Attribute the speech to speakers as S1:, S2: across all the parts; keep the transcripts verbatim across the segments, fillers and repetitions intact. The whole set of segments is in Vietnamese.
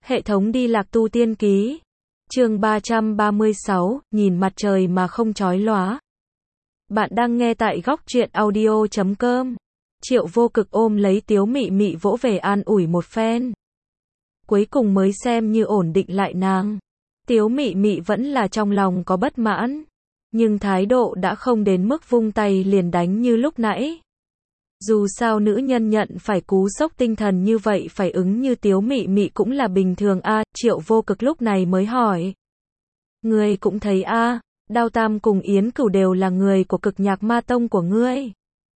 S1: Hệ thống đi lạc tu tiên ký. Chương ba trăm ba mươi sáu, nhìn mặt trời mà không chói lóa. Bạn đang nghe tại góc truyện audio chấm com. Triệu Vô Cực ôm lấy Tiếu Mị Mị vỗ về an ủi một phen. Cuối cùng mới xem như ổn định lại nàng. Tiếu Mị Mị vẫn là trong lòng có bất mãn, nhưng thái độ đã không đến mức vung tay liền đánh như lúc nãy. Dù sao nữ nhân nhận phải cú sốc tinh thần như vậy phải ứng như Tiếu Mị Mị cũng là bình thường a. Triệu Vô Cực lúc này mới hỏi. Ngươi cũng thấy a, Đao Tam cùng Yến Cửu đều là người của Cực Nhạc Ma Tông của ngươi.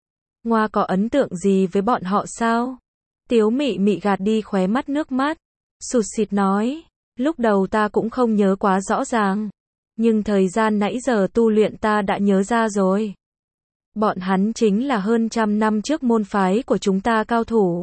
S1: Ngoa có ấn tượng gì với bọn họ sao? Tiếu Mị Mị gạt đi khóe mắt nước mắt, sụt sịt nói, lúc đầu ta cũng không nhớ quá rõ ràng, nhưng thời gian nãy giờ tu luyện ta đã nhớ ra rồi. Bọn hắn chính là hơn trăm năm trước môn phái của chúng ta cao thủ.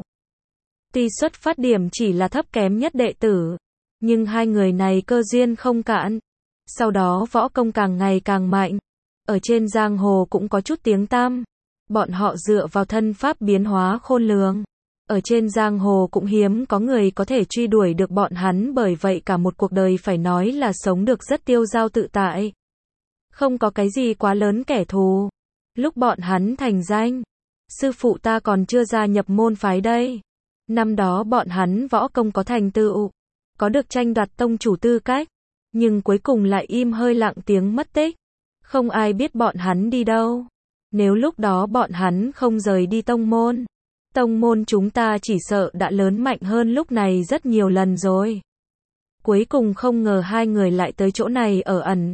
S1: Tuy xuất phát điểm chỉ là thấp kém nhất đệ tử, nhưng hai người này cơ duyên không cạn. Sau đó võ công càng ngày càng mạnh, ở trên giang hồ cũng có chút tiếng tăm. Bọn họ dựa vào thân pháp biến hóa khôn lường, ở trên giang hồ cũng hiếm có người có thể truy đuổi được bọn hắn, bởi vậy cả một cuộc đời phải nói là sống được rất tiêu dao tự tại. Không có cái gì quá lớn kẻ thù. Lúc bọn hắn thành danh, sư phụ ta còn chưa gia nhập môn phái đây. Năm đó bọn hắn võ công có thành tựu, có được tranh đoạt tông chủ tư cách, nhưng cuối cùng lại im hơi lặng tiếng mất tích. Không ai biết bọn hắn đi đâu. Nếu lúc đó bọn hắn không rời đi tông môn, tông môn chúng ta chỉ sợ đã lớn mạnh hơn lúc này rất nhiều lần rồi. Cuối cùng không ngờ hai người lại tới chỗ này ở ẩn.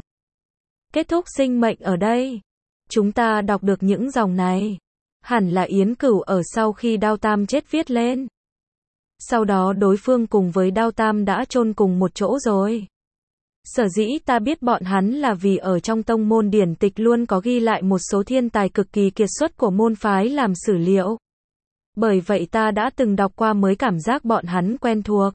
S1: Kết thúc sinh mệnh ở đây. Chúng ta đọc được những dòng này, hẳn là Yến Cửu ở sau khi Đao Tam chết viết lên. Sau đó đối phương cùng với Đao Tam đã chôn cùng một chỗ rồi. Sở dĩ ta biết bọn hắn là vì ở trong tông môn điển tịch luôn có ghi lại một số thiên tài cực kỳ kiệt xuất của môn phái làm sử liệu. Bởi vậy ta đã từng đọc qua mới cảm giác bọn hắn quen thuộc.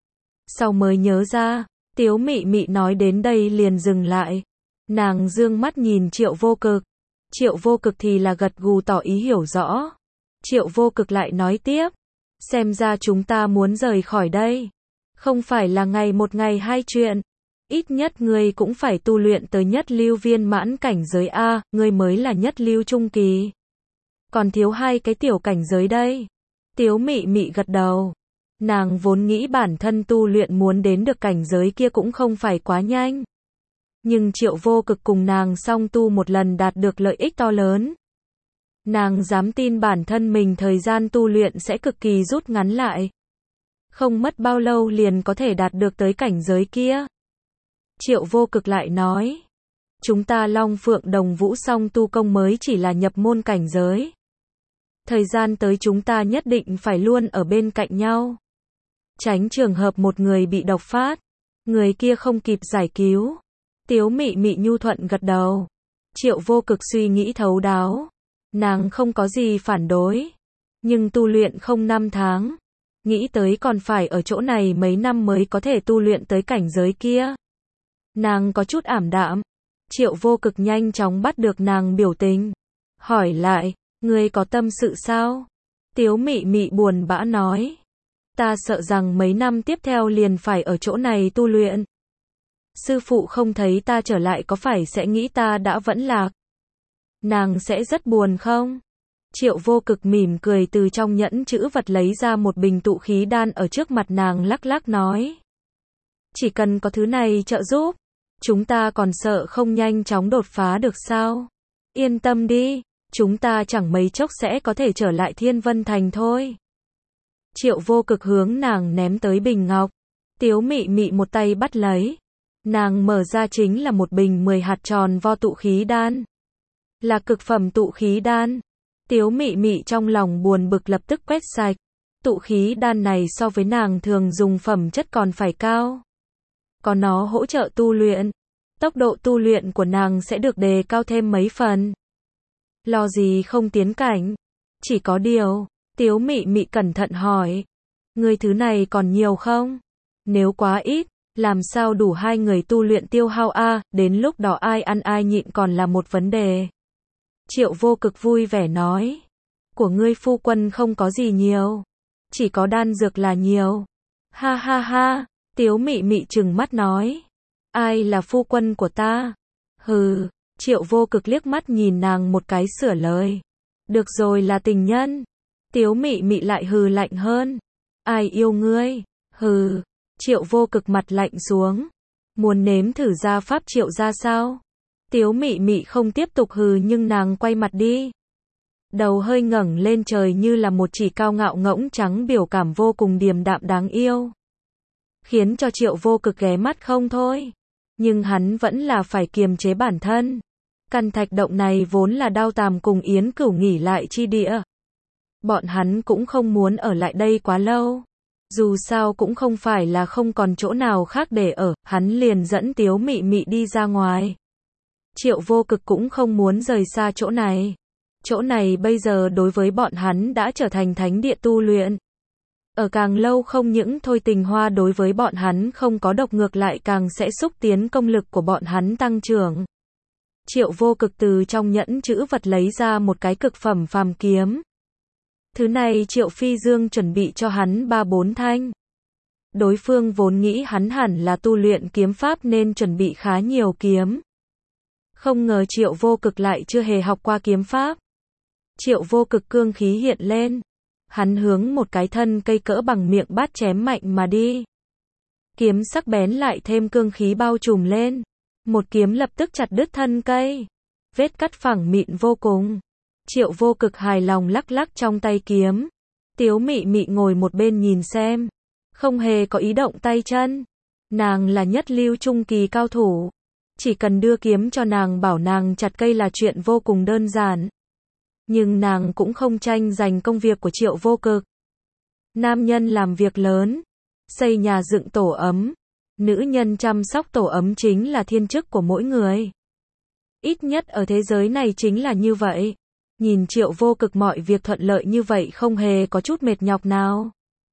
S1: Sau mới nhớ ra, Tiếu Mị Mị nói đến đây liền dừng lại. Nàng dương mắt nhìn Triệu Vô Cực. Triệu Vô Cực thì là gật gù tỏ ý hiểu rõ. Triệu Vô Cực lại nói tiếp. Xem ra chúng ta muốn rời khỏi đây. Không phải là ngày một ngày hai chuyện. Ít nhất ngươi cũng phải tu luyện tới nhất lưu viên mãn cảnh giới A, ngươi mới là nhất lưu trung kỳ. Còn thiếu hai cái tiểu cảnh giới đây. Tiếu Mị Mị gật đầu. Nàng vốn nghĩ bản thân tu luyện muốn đến được cảnh giới kia cũng không phải quá nhanh. Nhưng Triệu Vô Cực cùng nàng song tu một lần đạt được lợi ích to lớn. Nàng dám tin bản thân mình thời gian tu luyện sẽ cực kỳ rút ngắn lại. Không mất bao lâu liền có thể đạt được tới cảnh giới kia. Triệu Vô Cực lại nói. Chúng ta Long Phượng Đồng Vũ song tu công mới chỉ là nhập môn cảnh giới. Thời gian tới chúng ta nhất định phải luôn ở bên cạnh nhau. Tránh trường hợp một người bị độc phát, người kia không kịp giải cứu. Tiếu Mị Mị nhu thuận gật đầu. Triệu Vô Cực suy nghĩ thấu đáo. Nàng không có gì phản đối. Nhưng tu luyện không năm tháng. Nghĩ tới còn phải ở chỗ này mấy năm mới có thể tu luyện tới cảnh giới kia. Nàng có chút ảm đạm. Triệu Vô Cực nhanh chóng bắt được nàng biểu tình. Hỏi lại, ngươi có tâm sự sao? Tiếu Mị Mị buồn bã nói. Ta sợ rằng mấy năm tiếp theo liền phải ở chỗ này tu luyện. Sư phụ không thấy ta trở lại có phải sẽ nghĩ ta đã vẫn lạc? Nàng sẽ rất buồn không? Triệu Vô Cực mỉm cười từ trong nhẫn chữ vật lấy ra một bình tụ khí đan ở trước mặt nàng lắc lắc nói. Chỉ cần có thứ này trợ giúp, chúng ta còn sợ không nhanh chóng đột phá được sao? Yên tâm đi, chúng ta chẳng mấy chốc sẽ có thể trở lại Thiên Vân Thành thôi. Triệu Vô Cực hướng nàng ném tới bình ngọc. Tiếu Mị Mị một tay bắt lấy. Nàng mở ra chính là một bình mười hạt tròn vo tụ khí đan. Là cực phẩm tụ khí đan. Tiếu Mị Mị trong lòng buồn bực lập tức quét sạch. Tụ khí đan này so với nàng thường dùng phẩm chất còn phải cao. Có nó hỗ trợ tu luyện, tốc độ tu luyện của nàng sẽ được đề cao thêm mấy phần. Lo gì không tiến cảnh. Chỉ có điều, Tiếu Mị Mị cẩn thận hỏi. Người thứ này còn nhiều không? Nếu quá ít, làm sao đủ hai người tu luyện tiêu hao a, đến lúc đó ai ăn ai nhịn còn là một vấn đề. Triệu Vô Cực vui vẻ nói. Của ngươi phu quân không có gì nhiều. Chỉ có đan dược là nhiều. Ha ha ha, Tiếu Mị Mị trừng mắt nói. Ai là phu quân của ta? Hừ, Triệu Vô Cực liếc mắt nhìn nàng một cái sửa lời. Được rồi, là tình nhân. Tiếu Mị Mị lại hừ lạnh hơn. Ai yêu ngươi? Hừ, Triệu Vô Cực mặt lạnh xuống. Muốn nếm thử gia pháp Triệu ra sao? Tiếu Mị Mị không tiếp tục hừ nhưng nàng quay mặt đi. Đầu hơi ngẩng lên trời như là một chỉ cao ngạo ngỗng trắng, biểu cảm vô cùng điềm đạm đáng yêu. Khiến cho Triệu Vô Cực ghé mắt không thôi. Nhưng hắn vẫn là phải kiềm chế bản thân. Căn thạch động này vốn là Đao Tàm cùng Yến Cửu nghỉ lại chi địa. Bọn hắn cũng không muốn ở lại đây quá lâu. Dù sao cũng không phải là không còn chỗ nào khác để ở, hắn liền dẫn Tiếu Mị Mị đi ra ngoài. Triệu Vô Cực cũng không muốn rời xa chỗ này. Chỗ này bây giờ đối với bọn hắn đã trở thành thánh địa tu luyện. Ở càng lâu không những thôi tình hoa đối với bọn hắn không có độc, ngược lại càng sẽ xúc tiến công lực của bọn hắn tăng trưởng. Triệu Vô Cực từ trong nhẫn chữ vật lấy ra một cái cực phẩm phàm kiếm. Thứ này Triệu Phi Dương chuẩn bị cho hắn ba bốn thanh. Đối phương vốn nghĩ hắn hẳn là tu luyện kiếm pháp nên chuẩn bị khá nhiều kiếm. Không ngờ Triệu Vô Cực lại chưa hề học qua kiếm pháp. Triệu Vô Cực cương khí hiện lên. Hắn hướng một cái thân cây cỡ bằng miệng bát chém mạnh mà đi. Kiếm sắc bén lại thêm cương khí bao trùm lên. Một kiếm lập tức chặt đứt thân cây. Vết cắt phẳng mịn vô cùng. Triệu Vô Cực hài lòng lắc lắc trong tay kiếm. Tiếu Mị Mị ngồi một bên nhìn xem. Không hề có ý động tay chân. Nàng là nhất lưu trung kỳ cao thủ. Chỉ cần đưa kiếm cho nàng, bảo nàng chặt cây là chuyện vô cùng đơn giản. Nhưng nàng cũng không tranh giành công việc của Triệu Vô Cực. Nam nhân làm việc lớn, xây nhà dựng tổ ấm. Nữ nhân chăm sóc tổ ấm chính là thiên chức của mỗi người. Ít nhất ở thế giới này chính là như vậy. Nhìn Triệu Vô Cực mọi việc thuận lợi như vậy, không hề có chút mệt nhọc nào.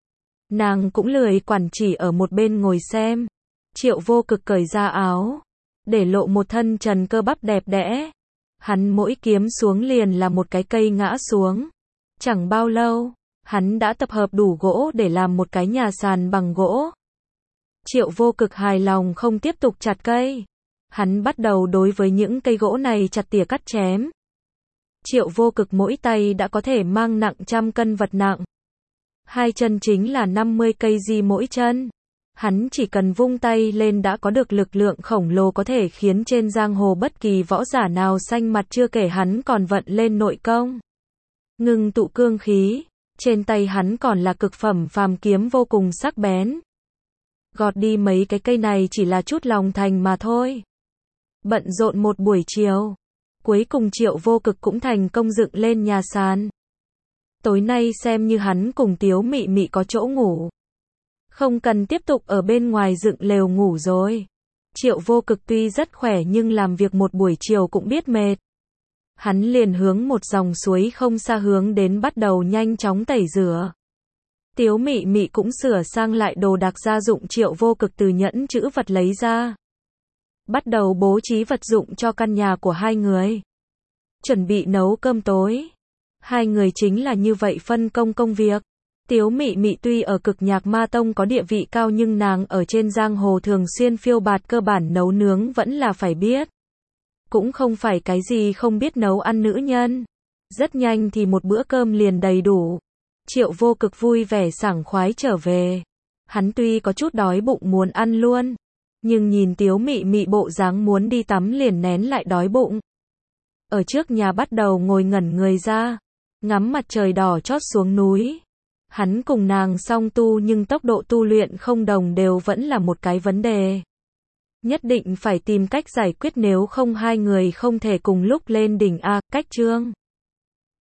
S1: Nàng cũng lười quản, chỉ ở một bên ngồi xem. Triệu Vô Cực cởi ra áo, để lộ một thân trần cơ bắp đẹp đẽ. Hắn mỗi kiếm xuống liền là một cái cây ngã xuống. Chẳng bao lâu, hắn đã tập hợp đủ gỗ để làm một cái nhà sàn bằng gỗ. Triệu Vô Cực hài lòng không tiếp tục chặt cây. Hắn bắt đầu đối với những cây gỗ này chặt tỉa cắt chém. Triệu Vô Cực mỗi tay đã có thể mang nặng trăm cân vật nặng. Hai chân chính là năm mươi cây di mỗi chân. Hắn chỉ cần vung tay lên đã có được lực lượng khổng lồ, có thể khiến trên giang hồ bất kỳ võ giả nào xanh mặt, chưa kể hắn còn vận lên nội công. Ngưng tụ cương khí, trên tay hắn còn là cực phẩm phàm kiếm vô cùng sắc bén. Gọt đi mấy cái cây này chỉ là chút lòng thành mà thôi. Bận rộn một buổi chiều, cuối cùng Triệu Vô Cực cũng thành công dựng lên nhà sàn. Tối nay xem như hắn cùng Tiếu Mị Mị có chỗ ngủ. Không cần tiếp tục ở bên ngoài dựng lều ngủ rồi. Triệu Vô Cực tuy rất khỏe nhưng làm việc một buổi chiều cũng biết mệt. Hắn liền hướng một dòng suối không xa hướng đến, bắt đầu nhanh chóng tẩy rửa. Tiếu Mị Mị cũng sửa sang lại đồ đạc gia dụng Triệu Vô Cực từ nhẫn chữ vật lấy ra. Bắt đầu bố trí vật dụng cho căn nhà của hai người. Chuẩn bị nấu cơm tối. Hai người chính là như vậy phân công công việc. Tiếu Mị Mị tuy ở Cực Nhạc Ma Tông có địa vị cao nhưng nàng ở trên giang hồ thường xuyên phiêu bạt, cơ bản nấu nướng vẫn là phải biết. Cũng không phải cái gì không biết nấu ăn nữ nhân. Rất nhanh thì một bữa cơm liền đầy đủ. Triệu Vô Cực vui vẻ sảng khoái trở về. Hắn tuy có chút đói bụng muốn ăn luôn, nhưng nhìn Tiếu Mị Mị bộ dáng muốn đi tắm liền nén lại đói bụng. Ở trước nhà bắt đầu ngồi ngẩn người ra, ngắm mặt trời đỏ chót xuống núi. Hắn cùng nàng song tu nhưng tốc độ tu luyện không đồng đều vẫn là một cái vấn đề. Nhất định phải tìm cách giải quyết, nếu không hai người không thể cùng lúc lên đỉnh A. Cách chương